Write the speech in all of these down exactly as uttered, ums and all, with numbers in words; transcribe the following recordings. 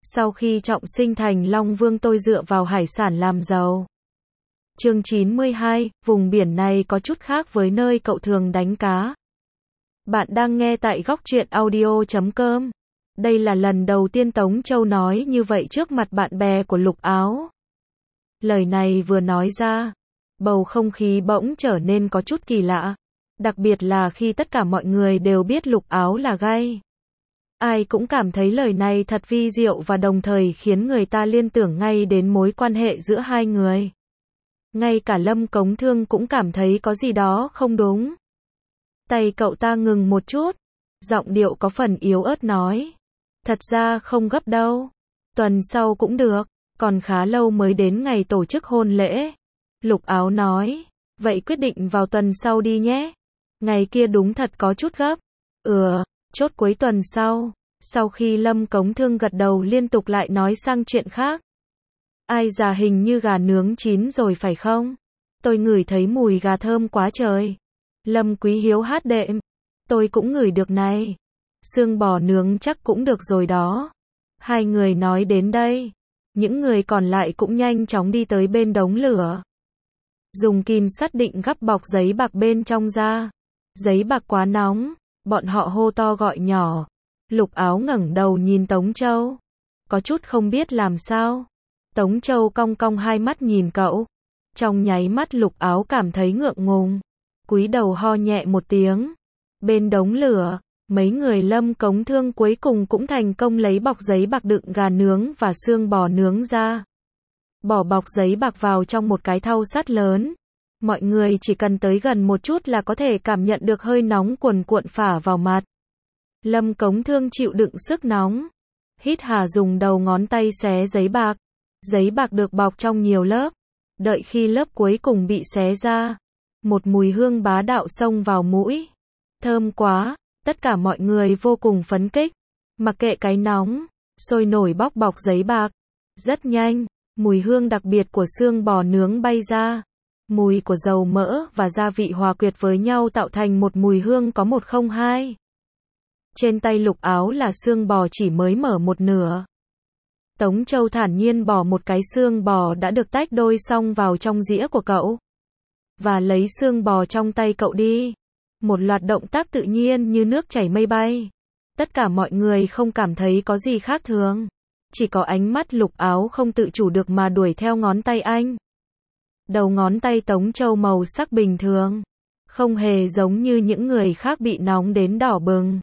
Sau khi trọng sinh thành Long Vương tôi dựa vào hải sản làm giàu. Chương chín mươi hai, vùng biển này có chút khác với nơi cậu thường đánh cá. Bạn đang nghe tại góc truyện audio chấm com. Đây là lần đầu tiên Tống Châu nói như vậy trước mặt bạn bè của Lục Áo. Lời này vừa nói ra, bầu không khí bỗng trở nên có chút kỳ lạ. Đặc biệt là khi tất cả mọi người đều biết Lục Áo là gay. Ai cũng cảm thấy lời này thật vi diệu và đồng thời khiến người ta liên tưởng ngay đến mối quan hệ giữa hai người. Ngay cả Lâm Cống Thương cũng cảm thấy có gì đó không đúng. Tay cậu ta ngừng một chút, giọng điệu có phần yếu ớt nói. Thật ra không gấp đâu. Tuần sau cũng được, còn khá lâu mới đến ngày tổ chức hôn lễ. Lục Áo nói, vậy quyết định vào tuần sau đi nhé. Ngày kia đúng thật có chút gấp. Ừ, chốt cuối tuần sau. Sau khi Lâm Cống Thương gật đầu liên tục lại nói sang chuyện khác. Ai già hình như gà nướng chín rồi phải không? Tôi ngửi thấy mùi gà thơm quá trời. Lâm Quý Hiếu hát đệm. Tôi cũng ngửi được này. Xương bò nướng chắc cũng được rồi đó. Hai người nói đến đây. Những người còn lại cũng nhanh chóng đi tới bên đống lửa. Dùng kim sắt định gắp bọc giấy bạc bên trong ra. Giấy bạc quá nóng. Bọn họ hô to gọi nhỏ. Lục Áo ngẩng đầu nhìn Tống Châu. Có chút không biết làm sao. Tống Châu cong cong hai mắt nhìn cậu. Trong nháy mắt Lục Áo cảm thấy ngượng ngùng. Cúi đầu ho nhẹ một tiếng. Bên đống lửa, mấy người Lâm Cống Thương cuối cùng cũng thành công lấy bọc giấy bạc đựng gà nướng và xương bò nướng ra. Bỏ bọc giấy bạc vào trong một cái thau sắt lớn. Mọi người chỉ cần tới gần một chút là có thể cảm nhận được hơi nóng cuồn cuộn phả vào mặt. Lâm Cống Thương chịu đựng sức nóng. Hít hà dùng đầu ngón tay xé giấy bạc. Giấy bạc được bọc trong nhiều lớp. Đợi khi lớp cuối cùng bị xé ra. Một mùi hương bá đạo xông vào mũi. Thơm quá, tất cả mọi người vô cùng phấn khích. Mặc kệ cái nóng, sôi nổi bóc bọc giấy bạc. Rất nhanh, mùi hương đặc biệt của xương bò nướng bay ra. Mùi của dầu mỡ và gia vị hòa quyệt với nhau tạo thành một mùi hương có một không hai. Trên tay Lục Áo là xương bò chỉ mới mở một nửa. Tống Châu thản nhiên bỏ một cái xương bò đã được tách đôi xong vào trong dĩa của cậu. Và lấy xương bò trong tay cậu đi. Một loạt động tác tự nhiên như nước chảy mây bay. Tất cả mọi người không cảm thấy có gì khác thường. Chỉ có ánh mắt Lục Áo không tự chủ được mà đuổi theo ngón tay anh. Đầu ngón tay Tống Châu màu sắc bình thường. Không hề giống như những người khác bị nóng đến đỏ bừng.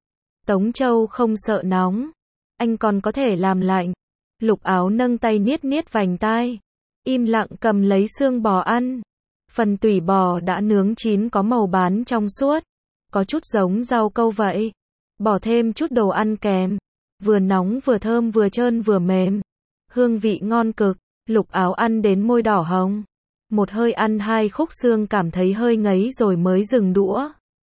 Tống Châu không sợ nóng. Anh còn có thể làm lạnh. Lục Áo nâng tay niết niết vành tai. Im lặng cầm lấy xương bò ăn. Phần tủy bò đã nướng chín có màu bán trong suốt. Có chút giống rau câu vậy. Bỏ thêm chút đồ ăn kèm. Vừa nóng vừa thơm vừa trơn vừa mềm. Hương vị ngon cực. Lục Áo ăn đến môi đỏ hồng. Một hơi ăn hai khúc xương cảm thấy hơi ngấy rồi mới dừng đũa.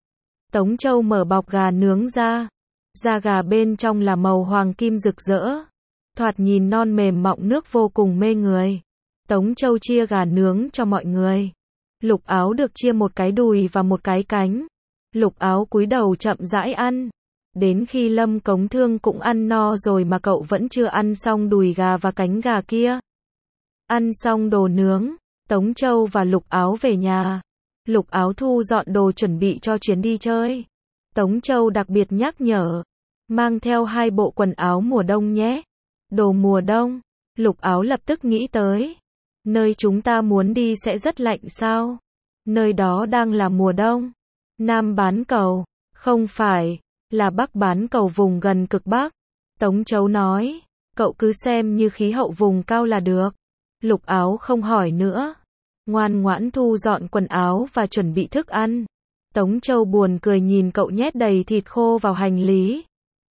Tống Châu mở bọc gà nướng ra. Da gà bên trong là màu hoàng kim rực rỡ. Thoạt nhìn non mềm mọng nước vô cùng mê người. Tống Châu chia gà nướng cho mọi người. Lục Áo được chia một cái đùi và một cái cánh. Lục Áo cúi đầu chậm rãi ăn. Đến khi Lâm Cống Thương cũng ăn no rồi mà cậu vẫn chưa ăn xong đùi gà và cánh gà kia. Ăn xong đồ nướng, Tống Châu và Lục Áo về nhà. Lục Áo thu dọn đồ chuẩn bị cho chuyến đi chơi. Tống Châu đặc biệt nhắc nhở. Mang theo hai bộ quần áo mùa đông nhé. Đồ mùa đông. Lục Áo lập tức nghĩ tới. Nơi chúng ta muốn đi sẽ rất lạnh sao? Nơi đó đang là mùa đông. Nam bán cầu. Không phải. Là Bắc bán cầu vùng gần cực Bắc. Tống Châu nói. Cậu cứ xem như khí hậu vùng cao là được. Lục Áo không hỏi nữa. Ngoan ngoãn thu dọn quần áo và chuẩn bị thức ăn. Tống Châu buồn cười nhìn cậu nhét đầy thịt khô vào hành lý.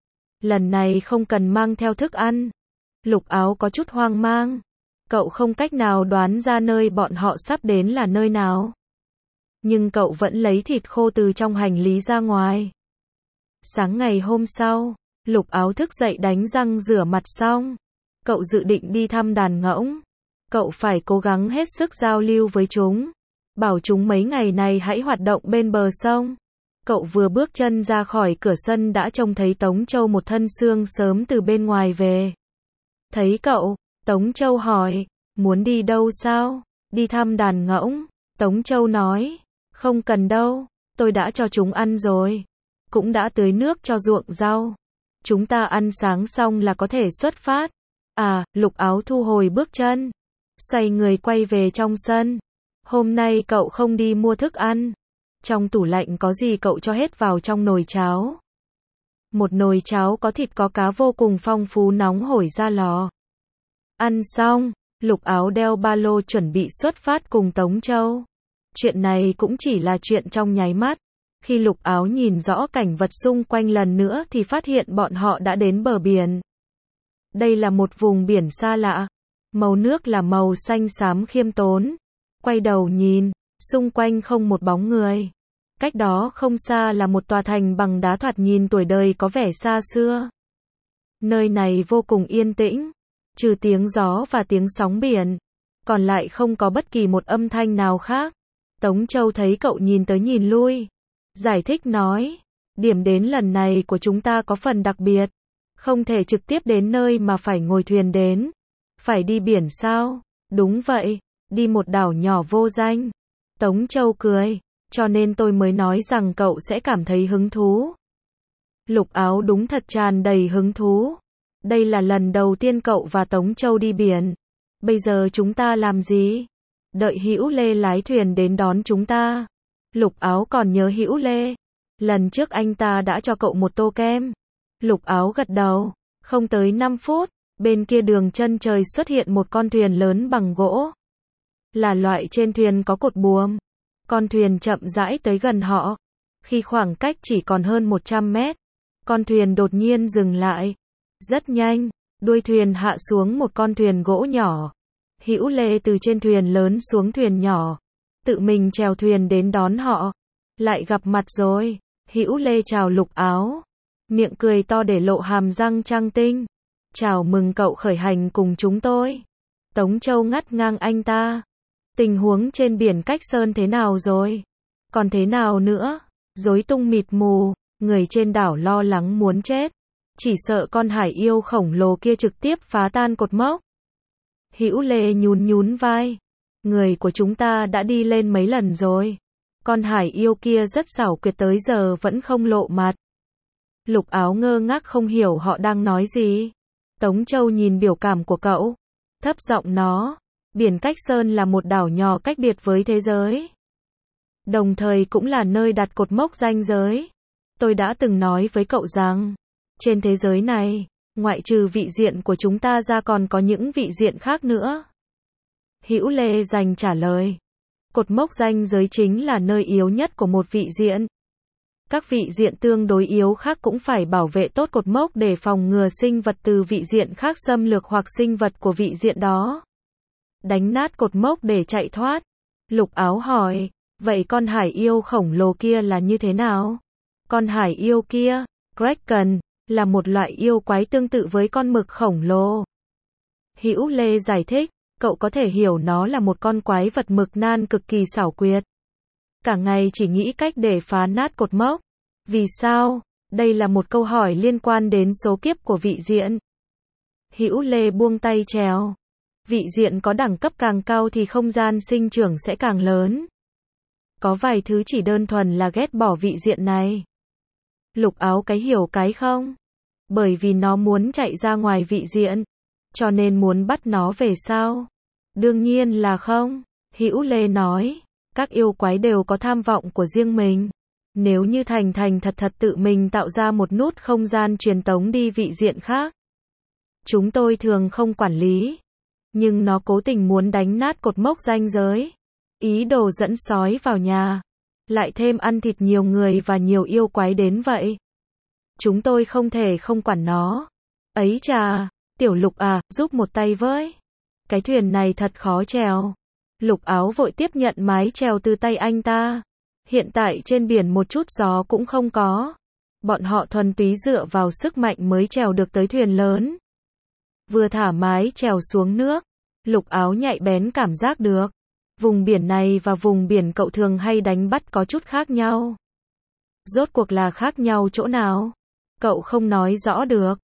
Lần này không cần mang theo thức ăn. Lục Áo có chút hoang mang. Cậu không cách nào đoán ra nơi bọn họ sắp đến là nơi nào. Nhưng cậu vẫn lấy thịt khô từ trong hành lý ra ngoài. Sáng ngày hôm sau, Lục Áo thức dậy đánh răng rửa mặt xong. Cậu dự định đi thăm đàn ngỗng. Cậu phải cố gắng hết sức giao lưu với chúng. Bảo chúng mấy ngày này hãy hoạt động bên bờ sông. Cậu vừa bước chân ra khỏi cửa sân đã trông thấy Tống Châu một thân xương sớm từ bên ngoài về. Thấy cậu, Tống Châu hỏi, muốn đi đâu sao? Đi thăm đàn ngỗng. Tống Châu nói, không cần đâu, tôi đã cho chúng ăn rồi. Cũng đã tưới nước cho ruộng rau. Chúng ta ăn sáng xong là có thể xuất phát. À, Lục Áo thu hồi bước chân. Xoay người quay về trong sân. Hôm nay cậu không đi mua thức ăn. Trong tủ lạnh có gì cậu cho hết vào trong nồi cháo. Một nồi cháo có thịt có cá vô cùng phong phú nóng hổi ra lò. Ăn xong, Lục Áo đeo ba lô chuẩn bị xuất phát cùng Tống Châu. Chuyện này cũng chỉ là chuyện trong nháy mắt. Khi Lục Áo nhìn rõ cảnh vật xung quanh lần nữa thì phát hiện bọn họ đã đến bờ biển. Đây là một vùng biển xa lạ. Màu nước là màu xanh xám khiêm tốn. Quay đầu nhìn, xung quanh không một bóng người. Cách đó không xa là một tòa thành bằng đá thoạt nhìn tuổi đời có vẻ xa xưa. Nơi này vô cùng yên tĩnh, trừ tiếng gió và tiếng sóng biển, còn lại không có bất kỳ một âm thanh nào khác. Tống Châu thấy cậu nhìn tới nhìn lui, giải thích nói, điểm đến lần này của chúng ta có phần đặc biệt, không thể trực tiếp đến nơi mà phải ngồi thuyền đến. Phải đi biển sao? Đúng vậy, đi một đảo nhỏ vô danh. Tống Châu cười, cho nên tôi mới nói rằng cậu sẽ cảm thấy hứng thú. Lục Áo đúng thật tràn đầy hứng thú. Đây là lần đầu tiên cậu và Tống Châu đi biển. Bây giờ chúng ta làm gì? Đợi Hữu Lê lái thuyền đến đón chúng ta. Lục Áo còn nhớ Hữu Lê. Lần trước anh ta đã cho cậu một tô kem. Lục Áo gật đầu. Không tới năm phút, bên kia đường chân trời xuất hiện một con thuyền lớn bằng gỗ. Là loại trên thuyền có cột buồm. Con thuyền chậm rãi tới gần họ. Khi khoảng cách chỉ còn hơn một trăm mét, con thuyền đột nhiên dừng lại. Rất nhanh, đuôi thuyền hạ xuống một con thuyền gỗ nhỏ. Hữu Lê từ trên thuyền lớn xuống thuyền nhỏ, tự mình chèo thuyền đến đón họ. Lại gặp mặt rồi. Hữu Lê chào Lục Áo, miệng cười to để lộ hàm răng trắng tinh. Chào mừng cậu khởi hành cùng chúng tôi. Tống Châu ngắt ngang anh ta. Tình huống trên biển Cách Sơn thế nào rồi? Còn thế nào nữa? Rối tung mịt mù, người trên đảo lo lắng muốn chết. Chỉ sợ con hải yêu khổng lồ kia trực tiếp phá tan cột mốc. Hữu Lê nhún nhún vai. Người của chúng ta đã đi lên mấy lần rồi. Con hải yêu kia rất xảo quyệt tới giờ vẫn không lộ mặt. Lục Áo ngơ ngác không hiểu họ đang nói gì. Tống Châu nhìn biểu cảm của cậu, thấp giọng nó. Biển Cách Sơn là một đảo nhỏ cách biệt với thế giới. Đồng thời cũng là nơi đặt cột mốc ranh giới. Tôi đã từng nói với cậu rằng, trên thế giới này, ngoại trừ vị diện của chúng ta ra còn có những vị diện khác nữa. Hữu Lê dành trả lời. Cột mốc ranh giới chính là nơi yếu nhất của một vị diện. Các vị diện tương đối yếu khác cũng phải bảo vệ tốt cột mốc để phòng ngừa sinh vật từ vị diện khác xâm lược hoặc sinh vật của vị diện đó đánh nát cột mốc để chạy thoát. Lục Áo hỏi, vậy con hải yêu khổng lồ kia là như thế nào? Con hải yêu kia, Kraken, là một loại yêu quái tương tự với con mực khổng lồ. Hữu Lê giải thích, cậu có thể hiểu nó là một con quái vật mực nan cực kỳ xảo quyệt. Cả ngày chỉ nghĩ cách để phá nát cột mốc. Vì sao? Đây là một câu hỏi liên quan đến số kiếp của vị diện. Hữu Lê buông tay chèo. Vị diện có đẳng cấp càng cao thì không gian sinh trưởng sẽ càng lớn. Có vài thứ chỉ đơn thuần là ghét bỏ vị diện này. Lục Áo cái hiểu cái không? Bởi vì nó muốn chạy ra ngoài vị diện, cho nên muốn bắt nó về sao? Đương nhiên là không. Hữu Lê nói, các yêu quái đều có tham vọng của riêng mình. Nếu như thành thành thật thật tự mình tạo ra một nút không gian truyền tống đi vị diện khác, chúng tôi thường không quản lý. Nhưng nó cố tình muốn đánh nát cột mốc ranh giới, ý đồ dẫn sói vào nhà, lại thêm ăn thịt nhiều người và nhiều yêu quái đến vậy. Chúng tôi không thể không quản nó. Ấy chà, Tiểu Lục à, giúp một tay với. Cái thuyền này thật khó chèo. Lục Áo vội tiếp nhận mái chèo từ tay anh ta. Hiện tại trên biển một chút gió cũng không có. Bọn họ thuần túy dựa vào sức mạnh mới chèo được tới thuyền lớn. Vừa thả mái chèo xuống nước, Lục Áo nhạy bén cảm giác được. Vùng biển này và vùng biển cậu thường hay đánh bắt có chút khác nhau. Rốt cuộc là khác nhau chỗ nào? Cậu không nói rõ được.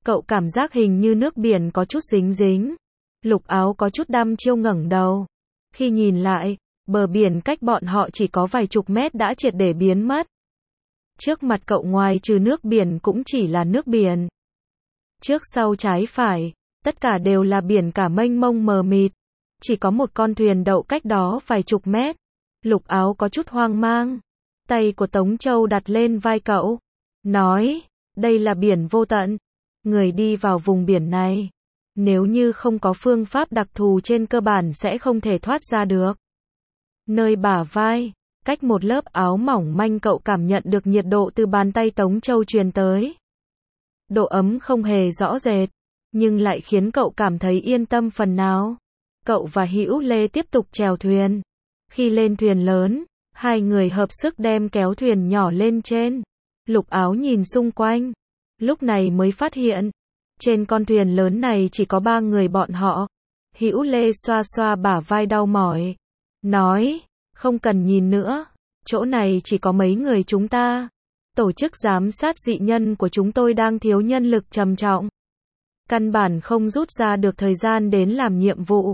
Cậu cảm giác hình như nước biển có chút dính dính. Lục Áo có chút đăm chiêu ngẩng đầu. Khi nhìn lại, bờ biển cách bọn họ chỉ có vài chục mét đã triệt để biến mất. Trước mặt cậu ngoài trừ nước biển cũng chỉ là nước biển. Trước sau trái phải, tất cả đều là biển cả mênh mông mờ mịt. Chỉ có một con thuyền đậu cách đó vài chục mét. Lục Áo có chút hoang mang. Tay của Tống Châu đặt lên vai cậu. Nói, đây là biển vô tận. Người đi vào vùng biển này, nếu như không có phương pháp đặc thù trên cơ bản sẽ không thể thoát ra được. Nơi bả vai, cách một lớp áo mỏng manh cậu cảm nhận được nhiệt độ từ bàn tay Tống Châu truyền tới. Độ ấm không hề rõ rệt, nhưng lại khiến cậu cảm thấy yên tâm phần nào. Cậu và Hữu Lê tiếp tục chèo thuyền. Khi lên thuyền lớn, hai người hợp sức đem kéo thuyền nhỏ lên trên. Lục Áo nhìn xung quanh, lúc này mới phát hiện, trên con thuyền lớn này chỉ có ba người bọn họ. Hữu Lê xoa xoa bả vai đau mỏi, nói, không cần nhìn nữa, chỗ này chỉ có mấy người chúng ta. Tổ chức giám sát dị nhân của chúng tôi đang thiếu nhân lực trầm trọng. Căn bản không rút ra được thời gian đến làm nhiệm vụ.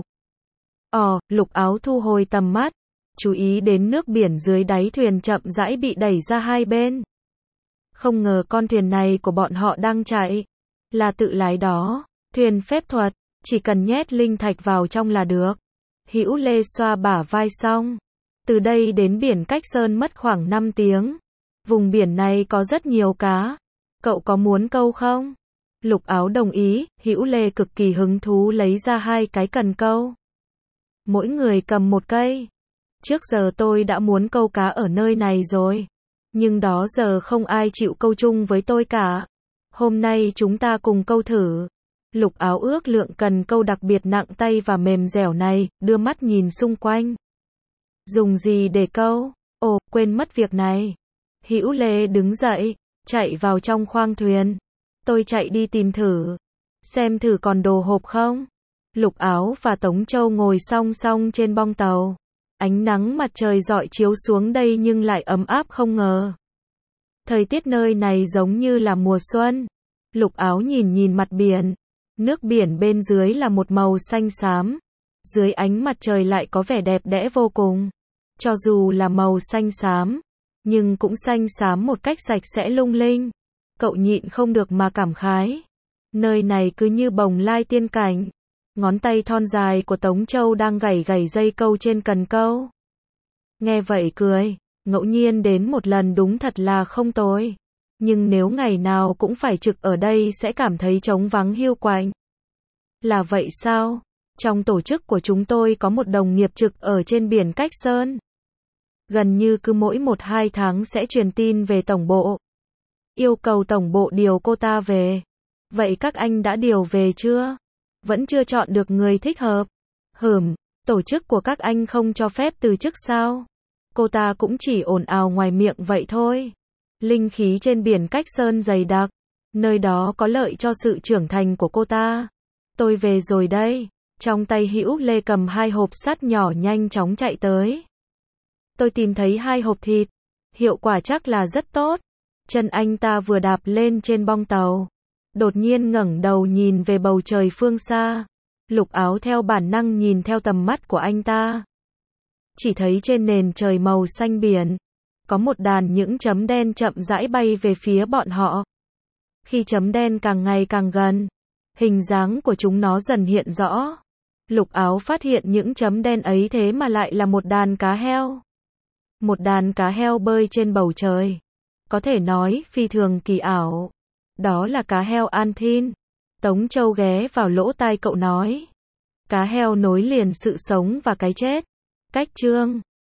Ồ, Lục Áo thu hồi tầm mắt, chú ý đến nước biển dưới đáy thuyền chậm rãi bị đẩy ra hai bên. Không ngờ con thuyền này của bọn họ đang chạy, là tự lái đó, thuyền phép thuật, chỉ cần nhét linh thạch vào trong là được. Hữu Lê xoa bả vai xong, từ đây đến biển Cách Sơn mất khoảng năm tiếng. Vùng biển này có rất nhiều cá, cậu có muốn câu không? Lục Áo đồng ý, Hữu Lê cực kỳ hứng thú lấy ra hai cái cần câu. Mỗi người cầm một cây. Trước giờ tôi đã muốn câu cá ở nơi này rồi, nhưng đó giờ không ai chịu câu chung với tôi cả. Hôm nay chúng ta cùng câu thử. Lục Áo ước lượng cần câu đặc biệt nặng tay và mềm dẻo này, đưa mắt nhìn xung quanh. Dùng gì để câu? Ồ, quên mất việc này. Hữu Lê đứng dậy, chạy vào trong khoang thuyền. Tôi chạy đi tìm thử, xem thử còn đồ hộp không. Lục Áo và Tống Châu ngồi song song trên bong tàu. Ánh nắng mặt trời rọi chiếu xuống đây nhưng lại ấm áp không ngờ. Thời tiết nơi này giống như là mùa xuân. Lục Áo nhìn nhìn mặt biển. Nước biển bên dưới là một màu xanh xám. Dưới ánh mặt trời lại có vẻ đẹp đẽ vô cùng. Cho dù là màu xanh xám, nhưng cũng xanh xám một cách sạch sẽ lung linh. Cậu nhịn không được mà cảm khái. Nơi này cứ như bồng lai tiên cảnh. Ngón tay thon dài của Tống Châu đang gảy gảy dây câu trên cần câu. Nghe vậy cười, ngẫu nhiên đến một lần đúng thật là không tồi. Nhưng nếu ngày nào cũng phải trực ở đây sẽ cảm thấy trống vắng hiu quạnh. Là vậy sao? Trong tổ chức của chúng tôi có một đồng nghiệp trực ở trên biển Cách Sơn. Gần như cứ mỗi một hai tháng sẽ truyền tin về tổng bộ. Yêu cầu tổng bộ điều cô ta về. Vậy các anh đã điều về chưa? Vẫn chưa chọn được người thích hợp. Hửm, tổ chức của các anh không cho phép từ chức sao? Cô ta cũng chỉ ồn ào ngoài miệng vậy thôi. Linh khí trên biển Cách Sơn dày đặc. Nơi đó có lợi cho sự trưởng thành của cô ta. Tôi về rồi đây. Trong tay Hữu Lê cầm hai hộp sắt nhỏ nhanh chóng chạy tới. Tôi tìm thấy hai hộp thịt. Hiệu quả chắc là rất tốt. Chân anh ta vừa đạp lên trên bong tàu, đột nhiên ngẩng đầu nhìn về bầu trời phương xa. Lục Áo theo bản năng nhìn theo tầm mắt của anh ta. Chỉ thấy trên nền trời màu xanh biển, có một đàn những chấm đen chậm rãi bay về phía bọn họ. Khi chấm đen càng ngày càng gần, hình dáng của chúng nó dần hiện rõ. Lục Áo phát hiện những chấm đen ấy thế mà lại là một đàn cá heo. Một đàn cá heo bơi trên bầu trời. Có thể nói phi thường kỳ ảo. Đó là cá heo Anthin. Tống Châu ghé vào lỗ tai cậu nói. Cá heo nối liền sự sống và cái chết. Cách chương